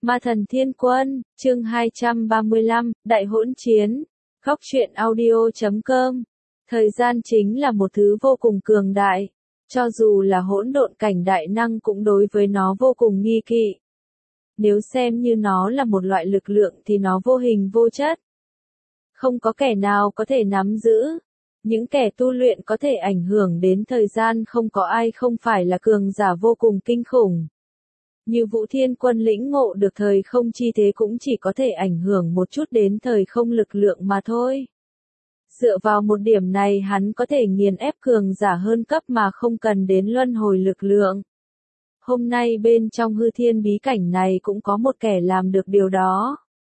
Ma thần thiên quân, chương 235, Đại hỗn chiến. Góc truyện audio.com. Thời gian chính là một thứ vô cùng cường đại. Cho dù là hỗn độn cảnh đại năng cũng đối với nó vô cùng nghi kỵ. Nếu xem như nó là một loại lực lượng thì nó vô hình vô chất. Không có kẻ nào có thể nắm giữ. Những kẻ tu luyện có thể ảnh hưởng đến thời gian không có ai không phải là cường giả vô cùng kinh khủng. Như Vũ Thiên Quân lĩnh ngộ được thời không chi thế cũng chỉ có thể ảnh hưởng một chút đến thời không lực lượng mà thôi. Dựa vào một điểm này hắn có thể nghiền ép cường giả hơn cấp mà không cần đến luân hồi lực lượng. Hôm nay bên trong hư thiên bí cảnh này cũng có một kẻ làm được điều đó.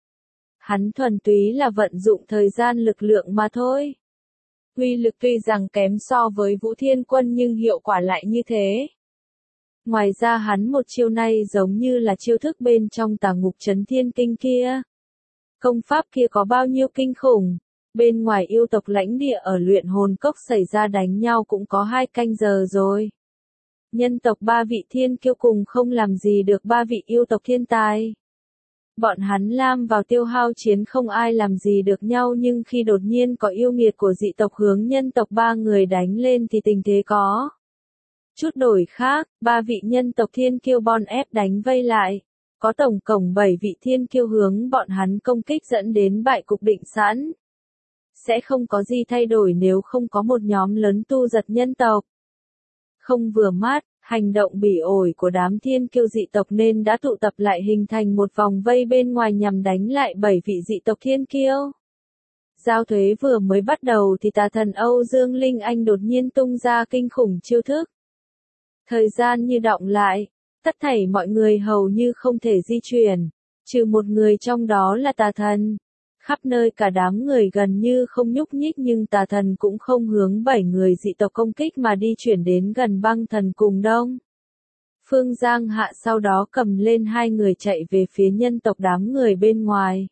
Hắn thuần túy là vận dụng thời gian lực lượng mà thôi. Uy lực tuy rằng kém so với Vũ Thiên Quân nhưng hiệu quả lại như thế. Ngoài ra hắn một chiêu này giống như là chiêu thức bên trong Tà Ngục Chấn Thiên Kinh kia. Công pháp kia có bao nhiêu kinh khủng. Bên ngoài yêu tộc lãnh địa ở luyện hồn cốc xảy ra đánh nhau cũng có 2 canh giờ rồi. Nhân tộc 3 vị thiên kiêu cùng không làm gì được 3 vị yêu tộc thiên tài. Bọn hắn lam vào tiêu hao chiến không ai làm gì được nhau nhưng khi đột nhiên có yêu nghiệt của dị tộc hướng nhân tộc 3 người đánh lên thì tình thế có chút đổi khác, 3 vị nhân tộc thiên kiêu bon ép đánh vây lại. Có tổng cộng 7 vị thiên kiêu hướng bọn hắn công kích dẫn đến bại cục định sẵn. Sẽ không có gì thay đổi nếu không có một nhóm lớn tu giật nhân tộc. Không vừa mắt, hành động bỉ ổi của đám thiên kiêu dị tộc nên đã tụ tập lại hình thành một vòng vây bên ngoài nhằm đánh lại 7 vị dị tộc thiên kiêu. Giao thuế vừa mới bắt đầu thì tà thần Âu Dương Linh Anh đột nhiên tung ra kinh khủng chiêu thức. Thời gian như đọng lại, tất thảy mọi người hầu như không thể di chuyển, trừ một người trong đó là tà thần. Khắp nơi cả đám người gần như không nhúc nhích nhưng tà thần cũng không hướng 7 người dị tộc công kích mà đi chuyển đến gần băng thần cùng đông. Phương Giang Hạ sau đó cầm lên 2 người chạy về phía nhân tộc đám người bên ngoài.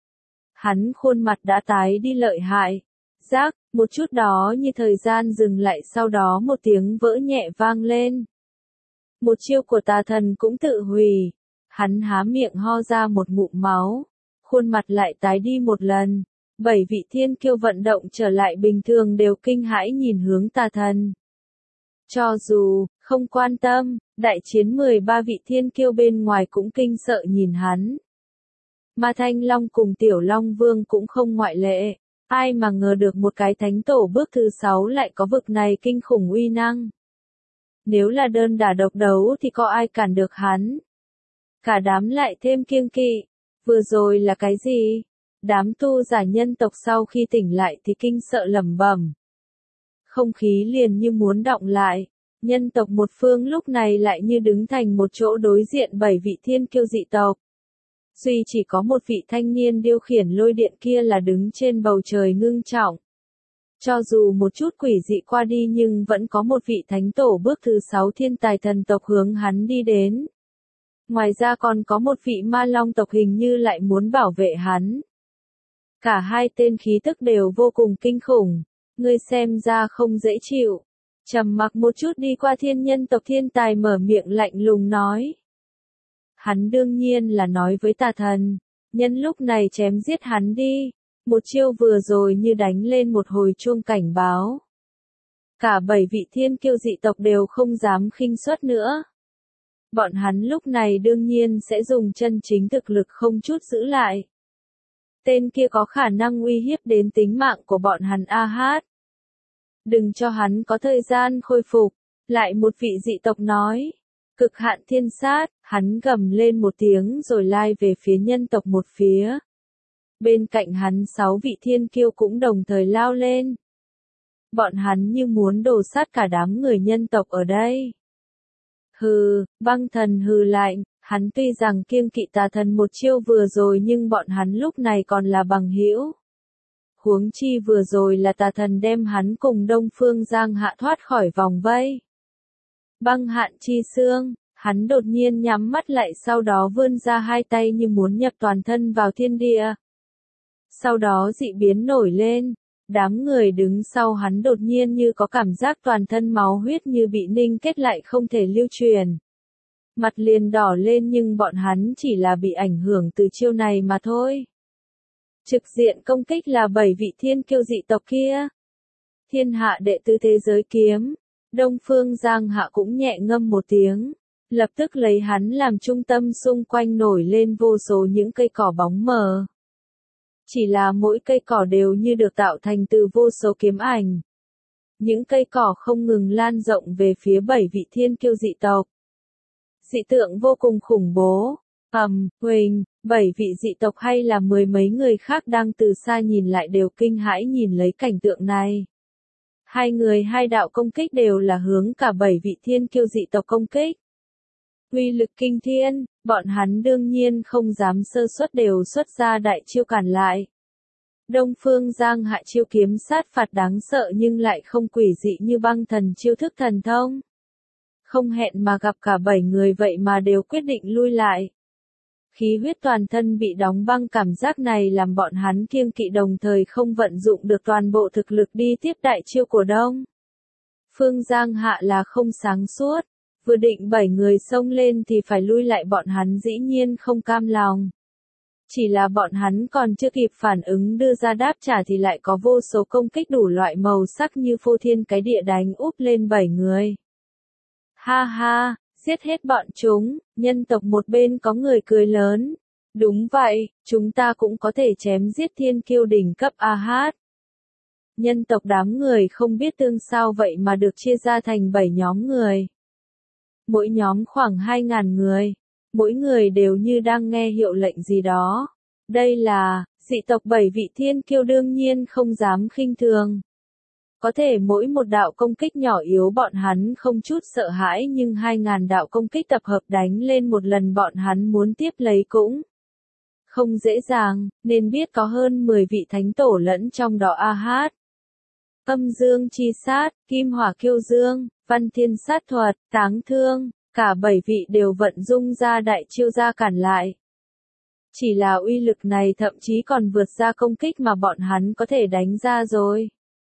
Hắn khuôn mặt đã tái đi lợi hại. Rác, một chút đó như thời gian dừng lại sau đó một tiếng vỡ nhẹ vang lên. Một chiêu của tà thần cũng tự hủy. Hắn há miệng ho ra một ngụm máu. Khuôn mặt lại tái đi một lần. 7 vị thiên kiêu vận động trở lại bình thường đều kinh hãi nhìn hướng tà thần. Cho dù không quan tâm, đại chiến 13 vị thiên kiêu bên ngoài cũng kinh sợ nhìn hắn. Ma Thanh Long cùng Tiểu Long Vương cũng không ngoại lệ. Ai mà ngờ được một cái thánh tổ bước thứ 6 lại có vực này kinh khủng uy năng. Nếu là đơn đả độc đấu thì có ai cản được hắn. Cả đám lại thêm kiêng kỵ. Vừa rồi là cái gì? Đám tu giả nhân tộc sau khi tỉnh lại thì kinh sợ lẩm bẩm. Không khí liền như muốn đọng lại. Nhân tộc một phương lúc này lại như đứng thành một chỗ đối diện 7 vị thiên kiêu dị tộc. Duy chỉ có một vị thanh niên điều khiển lôi điện kia là đứng trên bầu trời ngưng trọng. Cho dù một chút quỷ dị qua đi nhưng vẫn có một vị thánh tổ bước thứ 6 thiên tài thần tộc hướng hắn đi đến. Ngoài ra còn có một vị ma long tộc hình như lại muốn bảo vệ hắn. Cả 2 tên khí tức đều vô cùng kinh khủng. Ngươi xem ra không dễ chịu. Trầm mặc một chút đi qua thiên nhân tộc thiên tài mở miệng lạnh lùng nói. Hắn đương nhiên là nói với tà thần. Nhân lúc này chém giết hắn đi. Một chiêu vừa rồi như đánh lên một hồi chuông cảnh báo. Cả 7 vị thiên kiêu dị tộc đều không dám khinh suất nữa. Bọn hắn lúc này đương nhiên sẽ dùng chân chính thực lực không chút giữ lại. Tên kia có khả năng uy hiếp đến tính mạng của bọn hắn a hát. Đừng cho hắn có thời gian khôi phục. Lại một vị dị tộc nói. Cực hạn thiên sát, hắn gầm lên một tiếng rồi lai về phía nhân tộc một phía. Bên cạnh hắn 6 vị thiên kiêu cũng đồng thời lao lên. Bọn hắn như muốn đổ sát cả đám người nhân tộc ở đây. Hừ, băng thần hừ lạnh, hắn tuy rằng kiêng kỵ tà thần một chiêu vừa rồi nhưng bọn hắn lúc này còn là bằng hữu. Huống chi vừa rồi là tà thần đem hắn cùng Đông Phương Giang Hạ thoát khỏi vòng vây. Băng hạn chi xương, hắn đột nhiên nhắm mắt lại sau đó vươn ra 2 tay như muốn nhập toàn thân vào thiên địa. Sau đó dị biến nổi lên. Đám người đứng sau hắn đột nhiên như có cảm giác toàn thân máu huyết như bị ninh kết lại không thể lưu truyền. Mặt liền đỏ lên nhưng bọn hắn chỉ là bị ảnh hưởng từ chiêu này mà thôi. Trực diện công kích là 7 vị thiên kiêu dị tộc kia. Thiên hạ đệ tứ thế giới kiếm. Đông Phương Giang Hạ cũng nhẹ ngâm một tiếng. Lập tức lấy hắn làm trung tâm, xung quanh nổi lên vô số những cây cỏ bóng mờ. Chỉ là mỗi cây cỏ đều như được tạo thành từ vô số kiếm ảnh. Những cây cỏ không ngừng lan rộng về phía 7 vị thiên kiêu dị tộc. Dị tượng vô cùng khủng bố. Huỳnh, 7 vị dị tộc hay là mười mấy người khác đang từ xa nhìn lại đều kinh hãi nhìn lấy cảnh tượng này. Hai người hai đạo công kích đều là hướng cả 7 vị thiên kiêu dị tộc công kích. Uy lực kinh thiên, bọn hắn đương nhiên không dám sơ suất, đều xuất ra đại chiêu cản lại. Đông Phương Giang Hạ chiêu kiếm sát phạt đáng sợ nhưng lại không quỷ dị như băng thần chiêu thức thần thông. Không hẹn mà gặp cả 7 người vậy mà đều quyết định lui lại. Khí huyết toàn thân bị đóng băng, cảm giác này làm bọn hắn kiêng kỵ, đồng thời không vận dụng được toàn bộ thực lực đi tiếp đại chiêu của Đông Phương Giang Hạ là không sáng suốt. Vừa định 7 người xông lên thì phải lui lại, bọn hắn dĩ nhiên không cam lòng. Chỉ là bọn hắn còn chưa kịp phản ứng đưa ra đáp trả thì lại có vô số công kích đủ loại màu sắc như phô thiên cái địa đánh úp lên 7 người. Ha ha, giết hết bọn chúng, nhân tộc một bên có người cười lớn. Đúng vậy, chúng ta cũng có thể chém giết thiên kiêu đỉnh cấp AH. Nhân tộc đám người không biết tương sao vậy mà được chia ra thành 7 nhóm người. Mỗi nhóm khoảng 2.000 người. Mỗi người đều như đang nghe hiệu lệnh gì đó. Đây là, dị tộc 7 vị thiên kiêu đương nhiên không dám khinh thường. Có thể mỗi một đạo công kích nhỏ yếu bọn hắn không chút sợ hãi, nhưng 2.000 đạo công kích tập hợp đánh lên một lần bọn hắn muốn tiếp lấy cũng không dễ dàng, nên biết có hơn 10 vị thánh tổ lẫn trong đó AH. Âm dương chi sát, kim hỏa kiêu dương, văn thiên sát thuật, táng thương, cả 7 vị đều vận dung ra đại chiêu ra cản lại. Chỉ là uy lực này thậm chí còn vượt ra công kích mà bọn hắn có thể đánh ra rồi.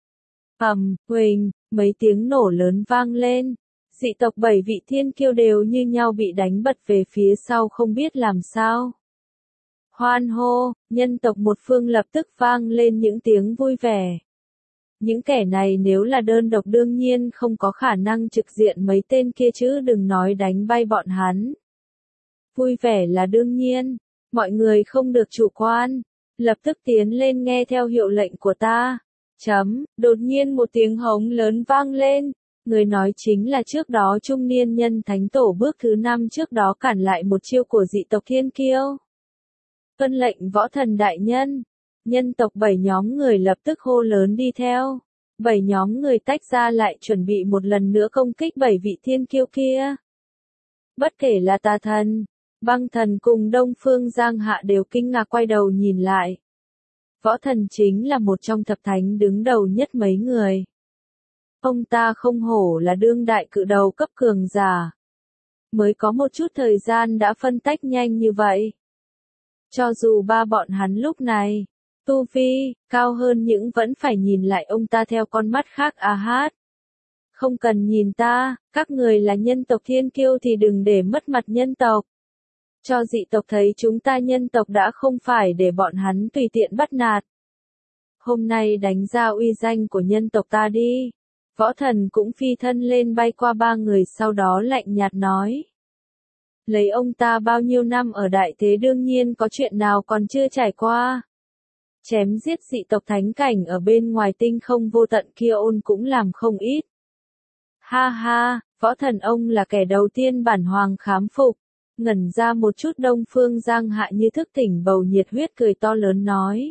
Huỳnh, mấy tiếng nổ lớn vang lên. Dị tộc 7 vị thiên kiêu đều như nhau bị đánh bật về phía sau không biết làm sao. Hoan hô, nhân tộc một phương lập tức vang lên những tiếng vui vẻ. Những kẻ này nếu là đơn độc đương nhiên không có khả năng trực diện mấy tên kia chứ đừng nói đánh bay bọn hắn. Vui vẻ là đương nhiên, mọi người không được chủ quan, lập tức tiến lên nghe theo hiệu lệnh của ta. Đột nhiên một tiếng hống lớn vang lên, người nói chính là trước đó trung niên nhân thánh tổ bước thứ 5 trước đó cản lại một chiêu của dị tộc thiên kiêu. Tuân lệnh võ thần đại nhân. Nhân tộc 7 nhóm người lập tức hô lớn đi theo. 7 nhóm người tách ra lại chuẩn bị một lần nữa công kích 7 vị thiên kiêu kia. Bất kể là tà thần, băng thần cùng Đông Phương Giang Hạ đều kinh ngạc quay đầu nhìn lại. Võ thần chính là một trong thập thánh đứng đầu nhất mấy người. Ông ta không hổ là đương đại cự đầu cấp cường giả. Mới có một chút thời gian đã phân tách nhanh như vậy. Cho dù ba bọn hắn lúc này tu vi cao hơn những vẫn phải nhìn lại ông ta theo con mắt khác AH. Không cần nhìn ta, các người là nhân tộc thiên kiêu thì đừng để mất mặt nhân tộc. Cho dị tộc thấy chúng ta nhân tộc đã không phải để bọn hắn tùy tiện bắt nạt. Hôm nay đánh ra uy danh của nhân tộc ta đi. Võ thần cũng phi thân lên bay qua 3 người sau đó lạnh nhạt nói. Lấy ông ta bao nhiêu năm ở đại thế đương nhiên có chuyện nào còn chưa trải qua. Chém giết dị tộc thánh cảnh ở bên ngoài tinh không vô tận kia ôn cũng làm không ít. Ha ha, võ thần ông là kẻ đầu tiên bản hoàng khám phục. Ngẩn ra một chút Đông Phương Giang Hạ như thức tỉnh bầu nhiệt huyết cười to lớn nói.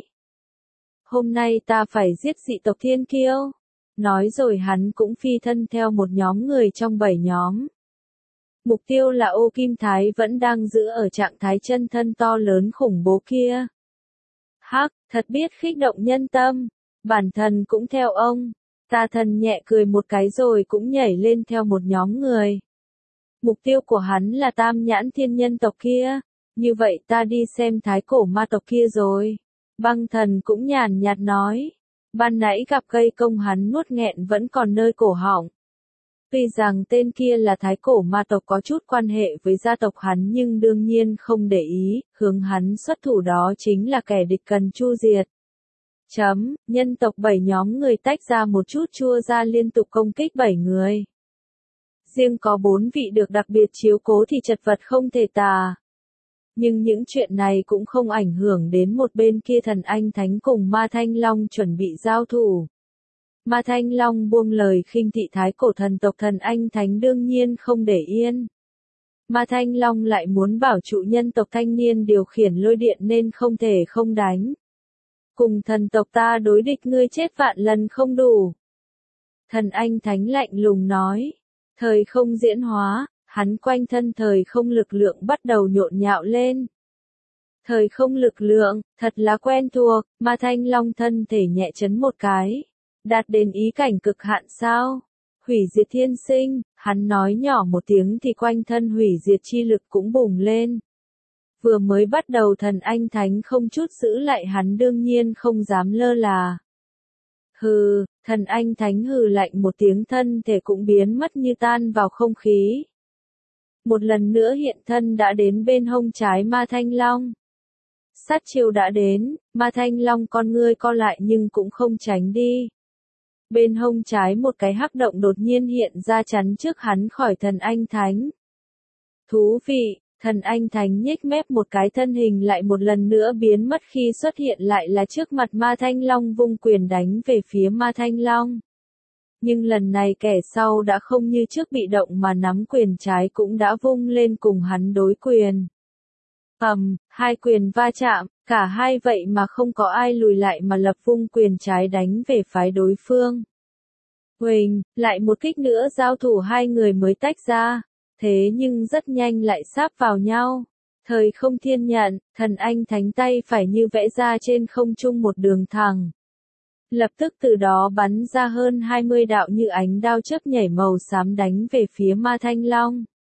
Hôm nay ta phải giết dị tộc thiên kiêu. Nói rồi hắn cũng phi thân theo một nhóm người trong 7 nhóm. Mục tiêu là Ô Kim Thái vẫn đang giữ ở trạng thái chân thân to lớn khủng bố kia. Hắc, thật biết khích động nhân tâm. Bản thân cũng theo ông. Tà thần nhẹ cười một cái rồi cũng nhảy lên theo một nhóm người. Mục tiêu của hắn là Tam Nhãn Thiên Nhân tộc kia. Như vậy ta đi xem Thái Cổ Ma tộc kia rồi. Băng thần cũng nhàn nhạt nói. Ban nãy gặp cây công hắn nuốt nghẹn vẫn còn nơi cổ họng. Tuy rằng tên kia là thái cổ ma tộc có chút quan hệ với gia tộc hắn nhưng đương nhiên không để ý, hướng hắn xuất thủ đó chính là kẻ địch cần chu diệt. Nhân tộc 7 nhóm người tách ra một chút chua ra liên tục công kích 7 người. Riêng có 4 vị được đặc biệt chiếu cố thì chật vật không thể tả. Nhưng những chuyện này cũng không ảnh hưởng đến một bên kia thần anh thánh cùng ma thanh long chuẩn bị giao thủ. Ma thanh long buông lời khinh thị thái cổ thần tộc thần anh thánh đương nhiên không để yên. Ma thanh long lại muốn bảo trụ nhân tộc thanh niên điều khiển lôi điện nên không thể không đánh. Cùng thần tộc ta đối địch ngươi chết vạn lần không đủ. Thần anh thánh lạnh lùng nói. Thời không diễn hóa, hắn quanh thân thời không lực lượng bắt đầu nhộn nhạo lên. Thời không lực lượng, thật là quen thuộc, ma thanh long thân thể nhẹ chấn một cái. Đạt đến ý cảnh cực hạn sao? Hủy diệt thiên sinh, hắn nói nhỏ một tiếng thì quanh thân hủy diệt chi lực cũng bùng lên. Vừa mới bắt đầu thần anh thánh không chút giữ lại hắn đương nhiên không dám lơ là. Hừ, thần anh thánh hừ lạnh một tiếng thân thể cũng biến mất như tan vào không khí. Một lần nữa hiện thân đã đến bên hông trái ma thanh long. Sát chiêu đã đến, ma thanh long con ngươi co lại nhưng cũng không tránh đi. Bên hông trái một cái hắc động đột nhiên hiện ra chắn trước hắn khỏi thần anh thánh. Thú vị, thần anh thánh nhếch mép một cái thân hình lại một lần nữa biến mất khi xuất hiện lại là trước mặt ma thanh long vung quyền đánh về phía ma thanh long. Nhưng lần này kẻ sau đã không như trước bị động mà nắm quyền trái cũng đã vung lên cùng hắn đối quyền. Hai quyền va chạm, cả hai vậy mà không có ai lùi lại mà lập vung quyền trái đánh về phái đối phương. Huỳnh, lại một kích nữa giao thủ hai người mới tách ra, thế nhưng rất nhanh lại sáp vào nhau. Thời không thiên nhận, thần anh thánh tay phải như vẽ ra trên không trung một đường thẳng. Lập tức từ đó bắn ra hơn 20 đạo như ánh đao chớp nhảy màu xám đánh về phía ma thanh long.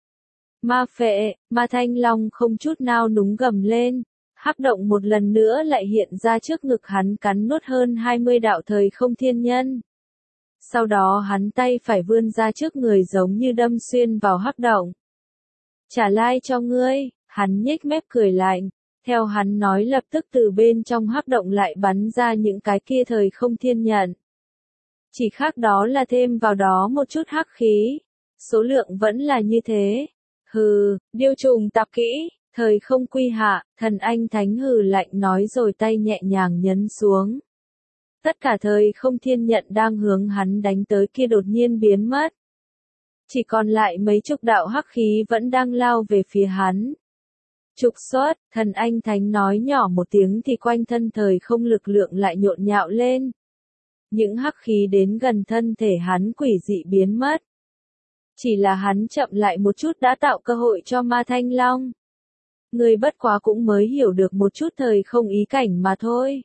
Ma phệ, ma thanh long không chút nào núng gầm lên, hắc động một lần nữa lại hiện ra trước ngực hắn cắn nuốt hơn 20 đạo thời không thiên nhân. Sau đó hắn tay phải vươn ra trước người giống như đâm xuyên vào hắc động. Trả lai cho ngươi, hắn nhếch mép cười lạnh, theo hắn nói lập tức từ bên trong hắc động lại bắn ra những cái kia thời không thiên nhận. Chỉ khác đó là thêm vào đó một chút hắc khí, số lượng vẫn là như thế. Hừ, điêu trùng tạp kỹ, thời không quy hạ, thần anh thánh hừ lạnh nói rồi tay nhẹ nhàng nhấn xuống. Tất cả thời không thiên nhận đang hướng hắn đánh tới kia đột nhiên biến mất. Chỉ còn lại mấy chục đạo hắc khí vẫn đang lao về phía hắn. Trục xuất, thần anh thánh nói nhỏ một tiếng thì quanh thân thời không lực lượng lại nhộn nhạo lên. Những hắc khí đến gần thân thể hắn quỷ dị biến mất. Chỉ là hắn chậm lại một chút đã tạo cơ hội cho ma thanh long. Người bất quá cũng mới hiểu được một chút thời không ý cảnh mà thôi.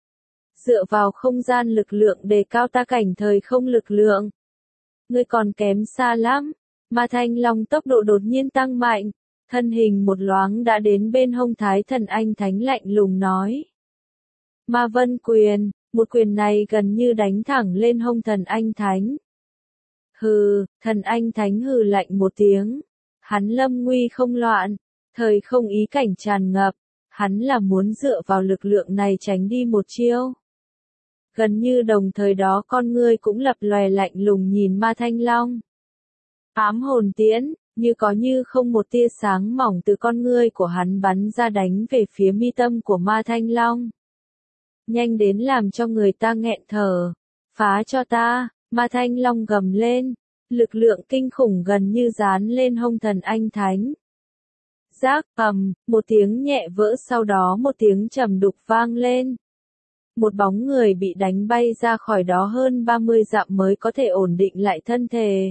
Dựa vào không gian lực lượng đề cao ta cảnh thời không lực lượng. Ngươi còn kém xa lắm. Ma thanh long tốc độ đột nhiên tăng mạnh. Thân hình một loáng đã đến bên hông thái thần anh thánh lạnh lùng nói. Ma vân quyền, một quyền này gần như đánh thẳng lên hông thần anh thánh. Hừ, thần anh thánh hừ lạnh một tiếng. Hắn lâm nguy không loạn, thời không ý cảnh tràn ngập. Hắn là muốn dựa vào lực lượng này tránh đi một chiêu. Gần như đồng thời đó con ngươi cũng lập lòe lạnh lùng nhìn ma thanh long. Ám hồn tiễn, như có như không một tia sáng mỏng từ con ngươi của hắn bắn ra đánh về phía mi tâm của ma thanh long. Nhanh đến làm cho người ta nghẹn thở. Phá cho ta, ma thanh long gầm lên. Lực lượng kinh khủng gần như dán lên hông thần anh thánh. Rác, một tiếng nhẹ vỡ sau đó một tiếng trầm đục vang lên. Một bóng người bị đánh bay ra khỏi đó hơn 30 dặm mới có thể ổn định lại thân thể.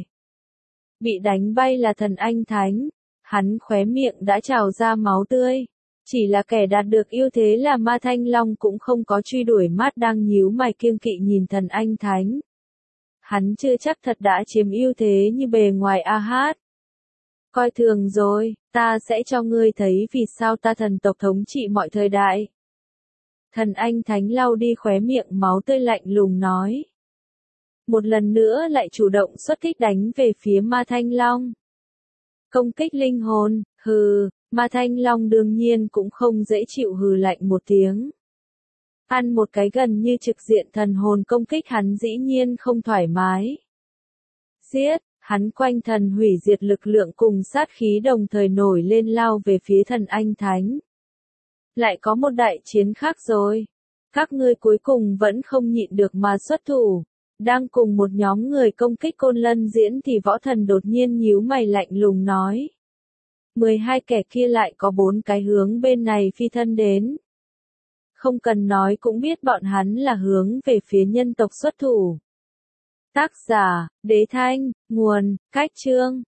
Bị đánh bay là thần anh thánh, hắn khóe miệng đã trào ra máu tươi. Chỉ là kẻ đạt được ưu thế là ma thanh long cũng không có truy đuổi mắt đang nhíu mày kiêng kỵ nhìn thần anh thánh. Hắn chưa chắc thật đã chiếm ưu thế như bề ngoài a hát. Coi thường rồi, ta sẽ cho ngươi thấy vì sao ta thần tộc thống trị mọi thời đại. Thần anh thánh lau đi khóe miệng máu tươi lạnh lùng nói. một lần nữa lại chủ động xuất kích đánh về phía Ma Thanh Long. Công kích linh hồn, hừ, Ma Thanh Long đương nhiên cũng không dễ chịu, hừ lạnh một tiếng. Ăn một cái gần như trực diện thần hồn công kích, hắn dĩ nhiên không thoải mái. Giết, hắn quanh thần hủy diệt lực lượng cùng sát khí đồng thời nổi lên, lao về phía Thần Anh Thánh. Lại có một đại chiến khác rồi. Các ngươi cuối cùng vẫn không nhịn được mà xuất thủ. Đang cùng một nhóm người công kích Côn Lân Diễn thì Võ Thần đột nhiên nhíu mày lạnh lùng nói. 12 kẻ kia lại có 4 cái hướng bên này phi thân đến. Không cần nói cũng biết bọn hắn là hướng về phía nhân tộc xuất thủ. Tác giả, Đế Thanh, nguồn, Cách Chương.